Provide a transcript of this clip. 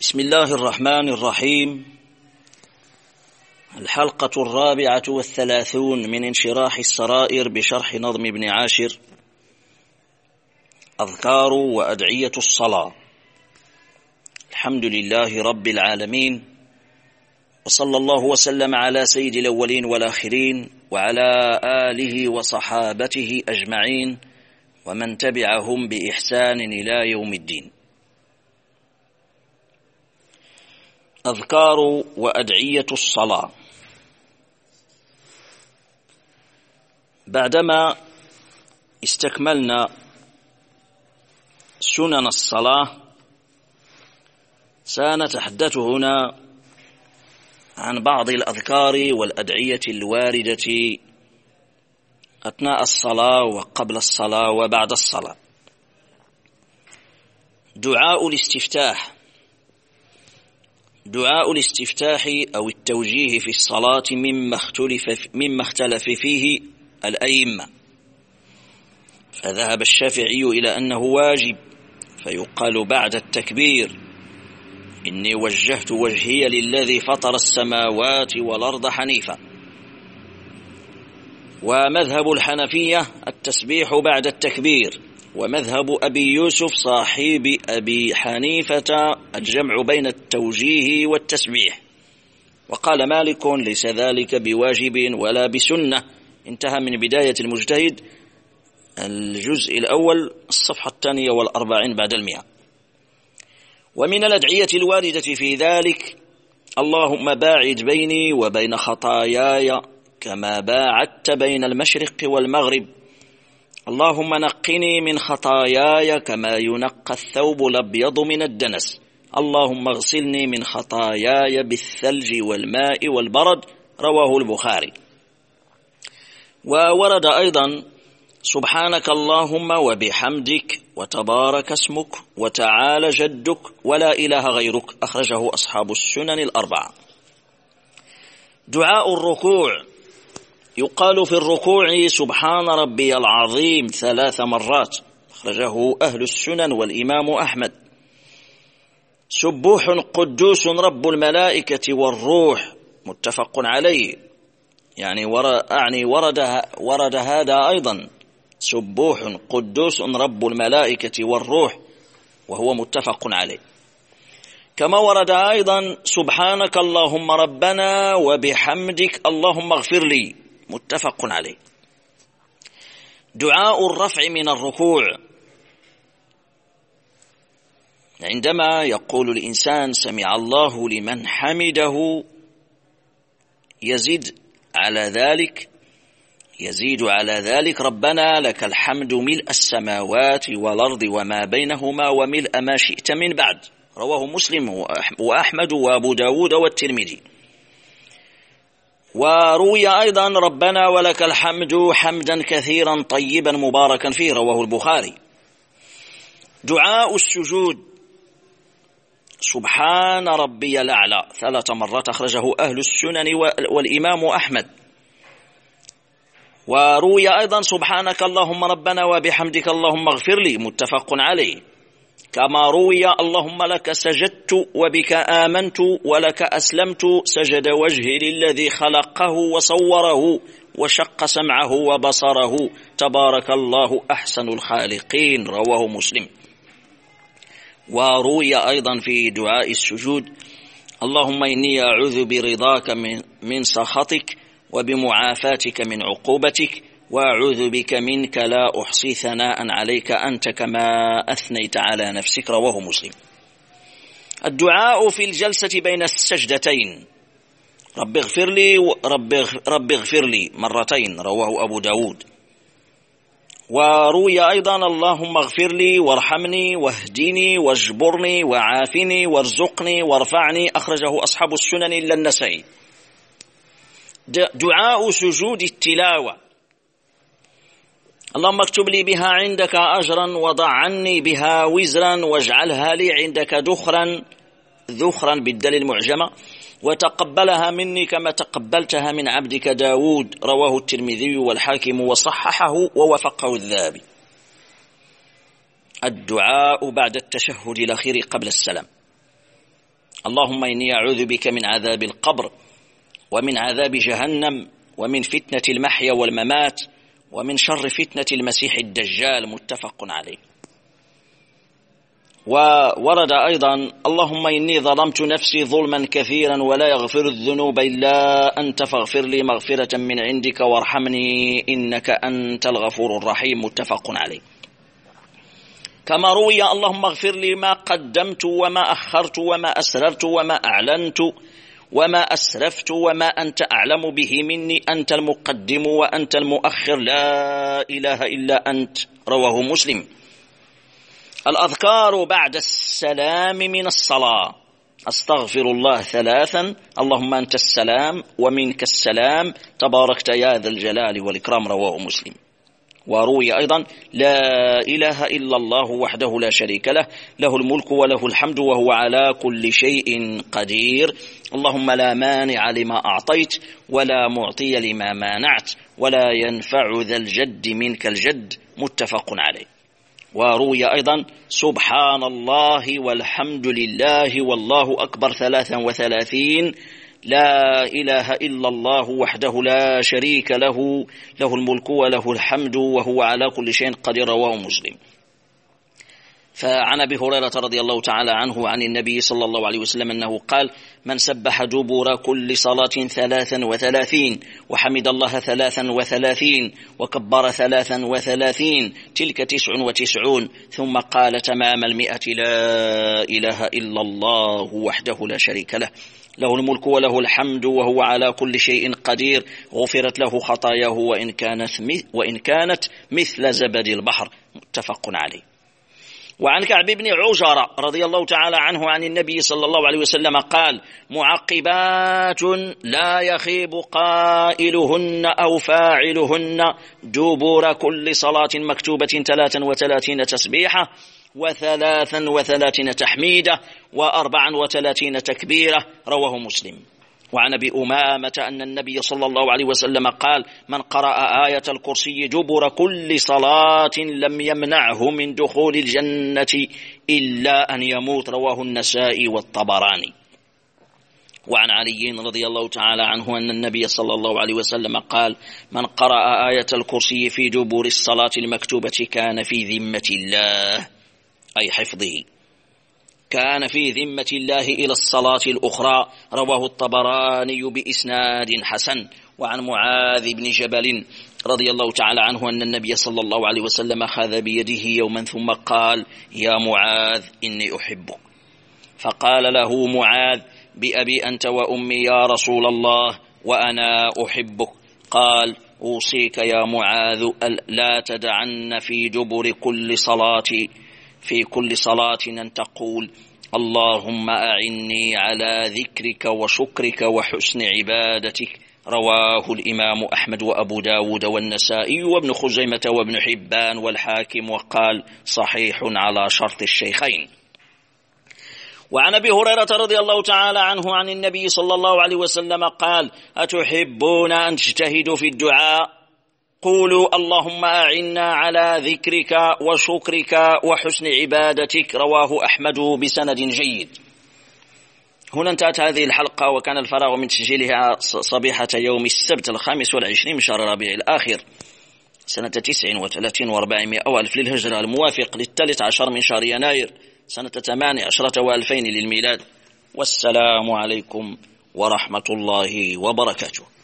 بسم الله الرحمن الرحيم. الحلقة 34 من انشراح السرائر بشرح نظم ابن عاشر. أذكار وأدعية الصلاة. الحمد لله رب العالمين، وصلى الله وسلم على سيد الأولين والآخرين وعلى آله وصحابته أجمعين ومن تبعهم بإحسان إلى يوم الدين. أذكار وأدعية الصلاة. بعدما استكملنا سنن الصلاة سنتحدث هنا عن بعض الأذكار والأدعية الواردة أثناء الصلاة وقبل الصلاة وبعد الصلاة. دعاء الاستفتاح أو التوجيه في الصلاة مما اختلف فيه الأئمة، فذهب الشافعي إلى أنه واجب، فيقال بعد التكبير: إني وجهت وجهي للذي فطر السماوات والأرض حنيفا. ومذهب الحنفية التسبيح بعد التكبير، ومذهب أبي يوسف صاحب أبي حنيفة الجمع بين التوجيه والتسبيح. وقال مالك: ليس ذلك بواجب ولا بسنة. انتهى من بداية المجتهد الجزء الأول الصفحة 42 بعد 100. ومن الأدعية الواردة في ذلك: اللهم باعد بيني وبين خطاياي كما باعدت بين المشرق والمغرب. اللهم نقني من خطاياي كما ينقى الثوب الأبيض من الدنس. اللهم اغسلني من خطاياي بالثلج والماء والبرد. رواه البخاري. وورد أيضا: سبحانك اللهم وبحمدك وتبارك اسمك وتعالى جدك ولا إله غيرك. أخرجه أصحاب السنن الأربعة. دعاء الركوع. يقال في الركوع: سبحان ربي العظيم 3 مرات. أخرجه أهل السنن والإمام أحمد. سبوح قدوس رب الملائكة والروح. متفق عليه، يعني ورد هذا أيضا: سبوح قدوس رب الملائكة والروح، وهو متفق عليه. كما ورد أيضا: سبحانك اللهم ربنا وبحمدك اللهم اغفر لي. متفق عليه. دعاء الرفع من الركوع. عندما يقول الإنسان سمع الله لمن حمده يزيد على ذلك ربنا لك الحمد ملء السماوات والأرض وما بينهما وملء ما شئت من بعد. رواه مسلم وأحمد وأبو داود والترمذي. وروي أيضا: ربنا ولك الحمد حمدا كثيرا طيبا مباركا فيه. رواه البخاري. دعاء السجود. سبحان ربي الأعلى 3 مرات. أخرجه أهل السنن والإمام أحمد. وروي أيضا: سبحانك اللهم ربنا وبحمدك اللهم اغفر لي. متفق عليه. كما روي: اللهم لك سجدت وبك آمنت ولك أسلمت. سجد وجهي للذي خلقه وصوره وشق سمعه وبصره. تبارك الله أحسن الخالقين. رواه مسلم. وروي أيضا في دعاء السجود: اللهم إني أعوذ برضاك من سخطك وبمعافاتك من عقوبتك وأعوذ بك منك لا أحصي ثناء عليك أنت كما أثنيت على نفسك. رواه مسلم. الدعاء في الجلسة بين السجدتين: رب اغفر لي رب اغفر لي 2 رواه أبو داود. وروي أيضا: اللهم اغفر لي وارحمني واهدني واجبرني وعافني وارزقني وارفعني. أخرجه أصحاب السنن إلا النسائي. دعاء سجود التلاوة: اللهم اكتب لي بها عندك أجرا وضع عني بها وزرا واجعلها لي عندك ذخرا بالدال المعجمة وتقبلها مني كما تقبلتها من عبدك داود. رواه الترمذي والحاكم وصححه ووفقه الذهبي. الدعاء بعد التشهد الأخير قبل السلام. اللهم إني أعوذ بك من عذاب القبر ومن عذاب جهنم ومن فتنة المحيا والممات ومن شر فتنة المسيح الدجال. متفق عليه. وورد أيضا اللهم إني ظلمت نفسي ظلما كثيرا ولا يغفر الذنوب إلا أنت فاغفر لي مغفرة من عندك وارحمني إنك أنت الغفور الرحيم. متفق عليه. كما روي اللهم اغفر لي ما قدمت وما أخرت وما أسررت وما أعلنت وما أسرفت وما أنت أعلم به مني أنت المقدم وأنت المؤخر لا إله إلا أنت. رواه مسلم. الأذكار بعد السلام من الصلاة: أستغفر الله 3، اللهم أنت السلام ومنك السلام تباركت يا ذا الجلال والإكرام. رواه مسلم. وروي أيضا لا إله إلا الله وحده لا شريك له، له الملك وله الحمد وهو على كل شيء قدير، اللهم لا مانع لما أعطيت ولا معطي لما مانعت ولا ينفع ذا الجد منك الجد. متفق عليه. وروي أيضا سبحان الله والحمد لله والله أكبر 33، لا إله إلا الله وحده لا شريك له، له الملك وله الحمد وهو على كل شيء قدير. رواه مسلم. فعن أبي هريرة رضي الله تعالى عنه عن النبي صلى الله عليه وسلم أنه قال: من سبح دبر كل صلاة 33 وحمد الله 33 وكبر 33 تلك 99 ثم قال تمام 100 لا إله إلا الله وحده لا شريك له، له الملك وله الحمد وهو على كل شيء قدير، غفرت له خطاياه وإن كانت مثل زبد البحر. متفق عليه. وعن كعب بن عجرة رضي الله تعالى عنه عن النبي صلى الله عليه وسلم قال: معقبات لا يخيب قائلهن أو فاعلهن دبر كل صلاة مكتوبة 33 تسبيحة و33 تحميدة و34 تكبيرة. رواه مسلم. وعن أبي أمامة أن النبي صلى الله عليه وسلم قال: من قرأ آية الكرسي دبر كل صلاة لم يمنعه من دخول الجنة إلا أن يموت. رواه النسائي والطبراني. وعن علي رضي الله تعالى عنه أن النبي صلى الله عليه وسلم قال: من قرأ آية الكرسي في دبر الصلاة المكتوبة كان في ذمة الله، أي حفظه، كان في ذمة الله إلى الصلاة الأخرى. رواه الطبراني بإسناد حسن. وعن معاذ بن جبل رضي الله تعالى عنه أن النبي صلى الله عليه وسلم أخذ بيده يوما ثم قال: يا معاذ إني أحبك. فقال له معاذ: بأبي أنت وأمي يا رسول الله وأنا أحبك. قال: أوصيك يا معاذ لا تدعن في دبر كل صلاة أن تقول: اللهم أعني على ذكرك وشكرك وحسن عبادتك. رواه الإمام أحمد وأبو داود والنسائي وابن خزيمة وابن حبان والحاكم، وقال: صحيح على شرط الشيخين. وعن أبي هريرة رضي الله تعالى عنه عن النبي صلى الله عليه وسلم قال: أتحبون أن تجتهدوا في الدعاء؟ قولوا اللهم أعنا على ذكرك وشكرك وحسن عبادتك. رواه أحمد بسند جيد. هنا انتهت هذه الحلقة، وكان الفراغ من تسجيلها صبيحة يوم السبت 25 من شهر ربيع الآخر سنة 39 و400 ألف للهجرة، الموافق 13 من شهر يناير سنة 18 و2000 للميلاد. والسلام عليكم ورحمة الله وبركاته.